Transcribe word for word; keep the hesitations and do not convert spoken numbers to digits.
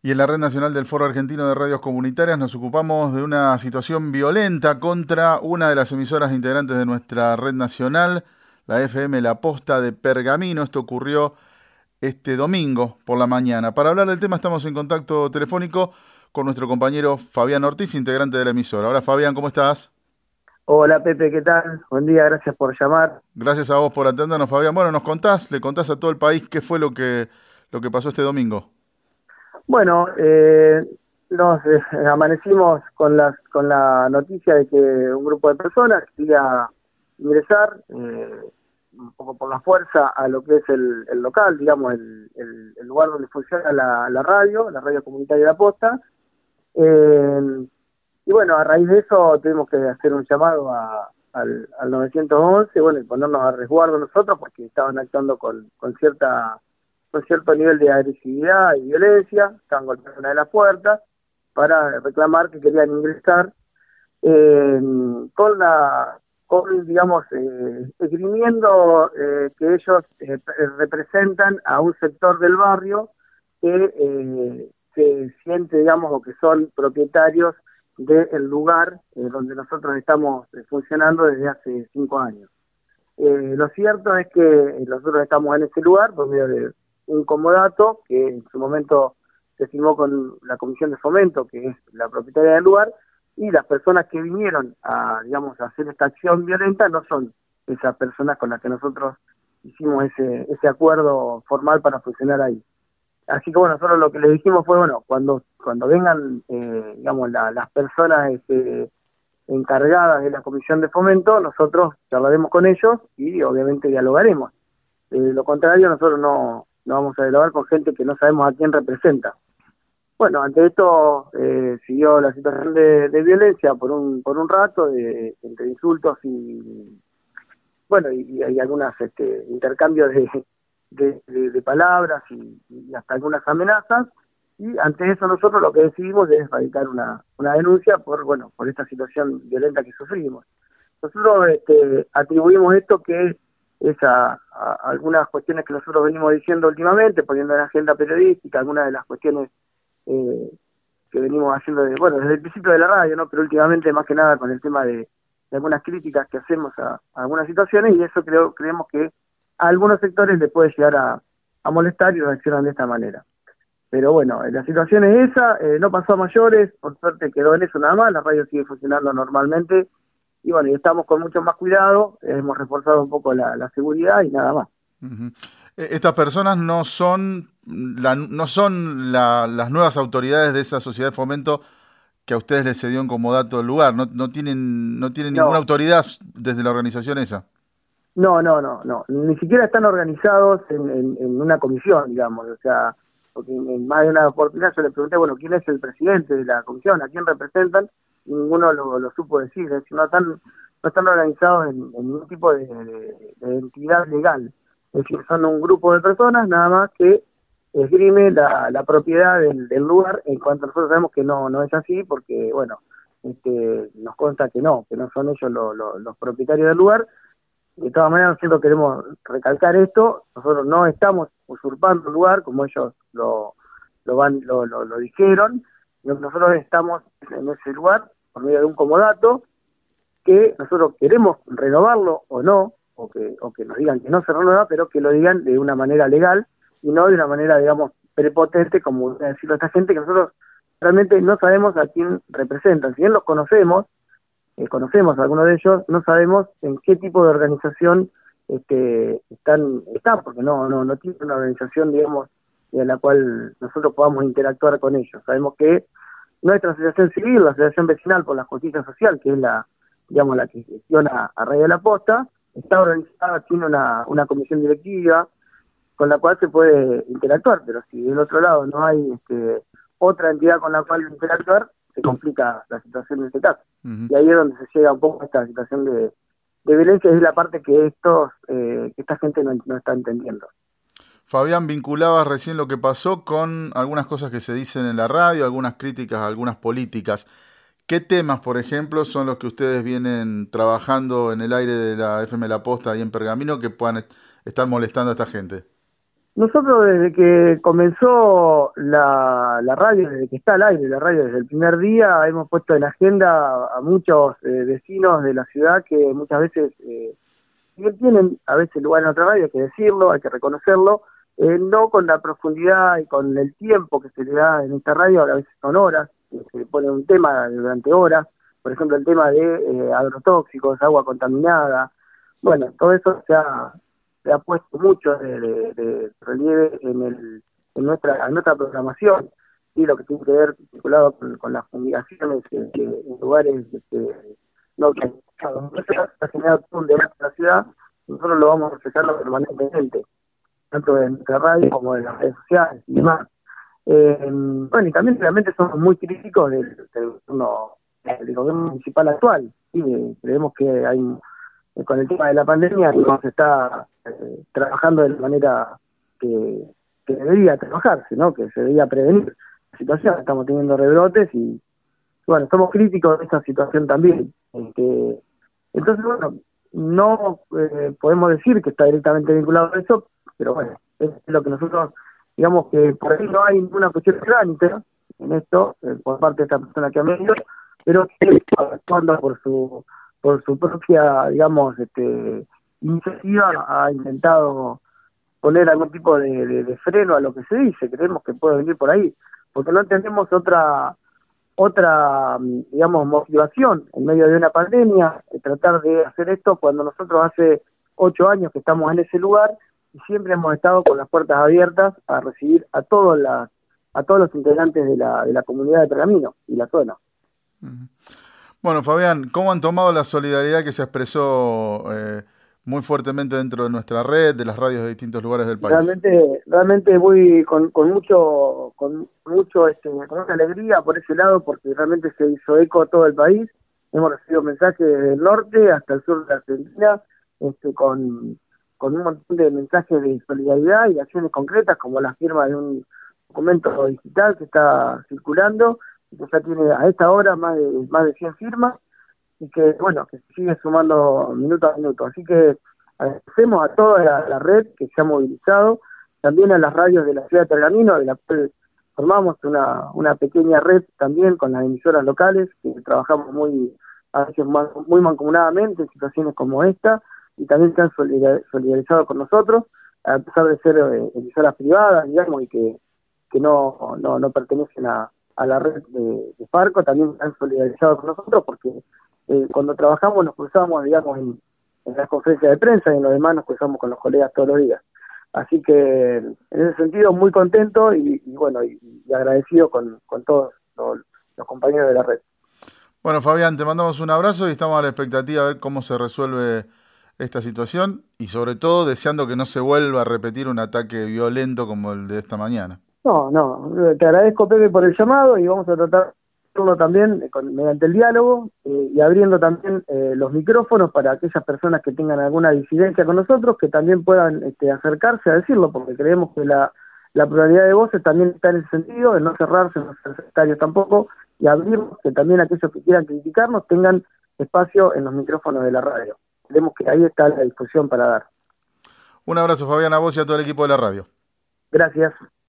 Y en la Red Nacional del Foro Argentino de Radios Comunitarias nos ocupamos de una situación violenta contra una de las emisoras integrantes de nuestra red nacional, la F M La Posta de Pergamino. Esto ocurrió este domingo por la mañana. Para hablar del tema estamos en contacto telefónico con nuestro compañero Fabián Ortiz, integrante de la emisora. Hola Fabián, ¿cómo estás? Hola Pepe, ¿qué tal? Buen día, gracias por llamar. Gracias a vos por atendernos, Fabián. Bueno, nos contás, le contás a todo el país qué fue lo que, lo que pasó este domingo. Bueno, eh, nos eh, amanecimos con, las, con la noticia de que un grupo de personas quería ingresar eh, un poco por la fuerza a lo que es el, el local, digamos, el, el, el lugar donde funciona la, la radio, la radio comunitaria de la Posta. Eh, y bueno, a raíz de eso tuvimos que hacer un llamado a, al, al nueve once, bueno, y ponernos a resguardo nosotros porque estaban actuando con, con cierta con cierto nivel de agresividad y violencia, estaban golpeando una de las puertas para reclamar que querían ingresar eh, con la, con, digamos, eh, esgrimiendo eh, que ellos eh, representan a un sector del barrio que eh, se siente, digamos, o que son propietarios del lugar eh, donde nosotros estamos eh, funcionando desde hace cinco años. Eh, lo cierto es que nosotros estamos en ese lugar por medio de un comodato que en su momento se firmó con la Comisión de Fomento, que es la propietaria del lugar, y las personas que vinieron a, digamos, a hacer esta acción violenta no son esas personas con las que nosotros hicimos ese, ese acuerdo formal para funcionar ahí. Así que bueno, nosotros lo que les dijimos fue, bueno, cuando, cuando vengan, eh, digamos, la, las personas este, encargadas de la Comisión de Fomento, nosotros charlaremos con ellos y obviamente dialogaremos. Eh, lo contrario, nosotros no, no vamos a dialogar con gente que no sabemos a quién representa. Bueno, ante esto eh, siguió la situación de, de violencia por un por un rato, de, entre insultos y bueno y, y algunos este, intercambios de, de, de, de palabras y, y hasta algunas amenazas. Y ante eso nosotros lo que decidimos es radicar una, una denuncia por bueno por esta situación violenta que sufrimos. Nosotros este, atribuimos esto que es a, a algunas cuestiones que nosotros venimos diciendo últimamente, poniendo en la agenda periodística, algunas de las cuestiones eh, que venimos haciendo, de, bueno, desde el principio de la radio, ¿no? Pero últimamente más que nada con el tema de, de algunas críticas que hacemos a, a algunas situaciones, y eso creo creemos que a algunos sectores les puede llegar a, a molestar y reaccionan de esta manera. Pero bueno, la situación es esa, eh, no pasó a mayores, por suerte quedó en eso nada más, la radio sigue funcionando normalmente. Y bueno, y estamos con mucho más cuidado, eh, hemos reforzado un poco la, la seguridad y nada más. Uh-huh. Estas personas no son, la, no son la, las nuevas autoridades de esa sociedad de fomento que a ustedes les cedió en comodato el lugar, no, no tienen, no tienen ninguna No, autoridad desde la organización esa. no, no, no, no, ni siquiera están organizados en, en, en una comisión, digamos, o sea, porque en, en más de una oportunidad yo le pregunté, bueno, ¿quién es el presidente de la comisión? ¿A quién representan? Y ninguno lo, lo supo decir, es decir, no están, no están organizados en, en ningún tipo de, de, de entidad legal. Es decir, son un grupo de personas nada más que esgrime la, la propiedad del, del lugar, en cuanto nosotros sabemos que no no es así, porque, bueno, este, nos consta que no, que no son ellos lo, lo, los propietarios del lugar. De todas maneras, nosotros queremos recalcar esto, nosotros no estamos usurpando el lugar, como ellos lo, lo, van, lo, lo, lo dijeron, nosotros estamos en ese lugar por medio de un comodato, que nosotros queremos renovarlo o no, o que, o que nos digan que no se renueva, pero que lo digan de una manera legal y no de una manera, digamos, prepotente, como decirlo a esta gente que nosotros realmente no sabemos a quién representan. Si bien los conocemos, eh, conocemos a algunos de ellos, no sabemos en qué tipo de organización este, están, están, porque no, no, no tienen una organización, digamos, en la cual nosotros podamos interactuar con ellos. Sabemos que nuestra asociación civil, la Asociación Vecinal por la Justicia Social, que es la, digamos, la que gestiona a Radio de la Posta, está organizada, tiene una, una comisión directiva con la cual se puede interactuar, pero si del otro lado no hay este, otra entidad con la cual interactuar, se complica la situación en este caso. Uh-huh. Y ahí es donde se llega un poco a esta situación de, de violencia, y es la parte que estos eh, que esta gente no, no está entendiendo. Fabián, vinculabas recién lo que pasó con algunas cosas que se dicen en la radio, algunas críticas a algunas políticas. ¿Qué temas, por ejemplo, son los que ustedes vienen trabajando en el aire de la F M La Posta y en Pergamino que puedan est- estar molestando a esta gente? Nosotros desde que comenzó la, la radio, desde que está al aire la radio, desde el primer día, hemos puesto en agenda a muchos eh, vecinos de la ciudad que muchas veces, eh, si bien tienen a veces lugar en otra radio, hay que decirlo, hay que reconocerlo, eh, no con la profundidad y con el tiempo que se le da en esta radio, a veces son horas, eh, se le pone un tema durante horas, por ejemplo el tema de eh, agrotóxicos, agua contaminada, bueno, todo eso se ha se ha puesto mucho de, de, de relieve en, el, en, nuestra, en nuestra programación, y lo que tiene que ver vinculado con, con las fumigaciones que, que en lugares este, no autorizados. Entonces ha generado todo un debate en la ciudad, nosotros lo vamos reflejando permanentemente, tanto en nuestra radio como en las redes sociales y demás. Eh, bueno, y también realmente somos muy críticos del, del, gobierno, del gobierno municipal actual, ¿sí? Creemos que hay con el tema de la pandemia no se está eh, trabajando de la manera que, que debería trabajarse, ¿no? Que se debería prevenir la situación. Estamos teniendo rebrotes y, bueno, somos críticos de esta situación también. Este, entonces, bueno, no eh, podemos decir que está directamente vinculado a eso, pero bueno, es lo que nosotros, digamos que por ahí no hay ninguna cuestión orgánica en esto, eh, por parte de esta persona que ha venido, pero que está actuando por su por su propia, digamos, este, iniciativa, ha intentado poner algún tipo de, de, de freno a lo que se dice. Creemos que puede venir por ahí, porque no entendemos otra, otra, digamos, motivación en medio de una pandemia, de tratar de hacer esto cuando nosotros hace ocho años que estamos en ese lugar y siempre hemos estado con las puertas abiertas a recibir a todos las, a todos los integrantes de la, de la comunidad de Pergamino y la zona. Uh-huh. Bueno, Fabián, ¿cómo han tomado la solidaridad que se expresó eh, muy fuertemente dentro de nuestra red, de las radios de distintos lugares del país? Realmente, realmente muy con, con mucho, con mucho, este, con mucha alegría por ese lado, porque realmente se hizo eco a todo el país. Hemos recibido mensajes desde el norte hasta el sur de Argentina, este, con, con un montón de mensajes de solidaridad y acciones concretas, como la firma de un documento digital que está circulando, que ya tiene a esta hora más de más de cien firmas y que, bueno, que sigue sumando minuto a minuto. Así que agradecemos a toda la, la red que se ha movilizado, también a las radios de la ciudad de Pergamino, de la cual formamos una, una pequeña red también con las emisoras locales, que trabajamos muy, a veces muy mancomunadamente en situaciones como esta, y también se han solidarizado con nosotros, a pesar de ser eh, emisoras privadas, digamos, y que, que no, no, no pertenecen a a la red de, de Farco, también han solidarizado con nosotros, porque eh, cuando trabajamos nos cruzamos, digamos, en, en las conferencias de prensa y en lo demás nos cruzamos con los colegas todos los días. Así que en ese sentido muy contento y, y bueno, y, y agradecido con, con todos los, los compañeros de la red. Bueno, Fabián, te mandamos un abrazo y estamos a la expectativa de ver cómo se resuelve esta situación y sobre todo deseando que no se vuelva a repetir un ataque violento como el de esta mañana. No, no, te agradezco, Pepe, por el llamado y vamos a tratar de hacerlo también con, mediante el diálogo eh, y abriendo también eh, los micrófonos para aquellas personas que tengan alguna disidencia con nosotros, que también puedan este, acercarse a decirlo, porque creemos que la, la pluralidad de voces también está en el sentido de no cerrarse, no ser sectarios tampoco, y abrirnos, que también aquellos que quieran criticarnos tengan espacio en los micrófonos de la radio. Creemos que ahí está la discusión para dar. Un abrazo, Fabián, a vos y a todo el equipo de la radio. Gracias.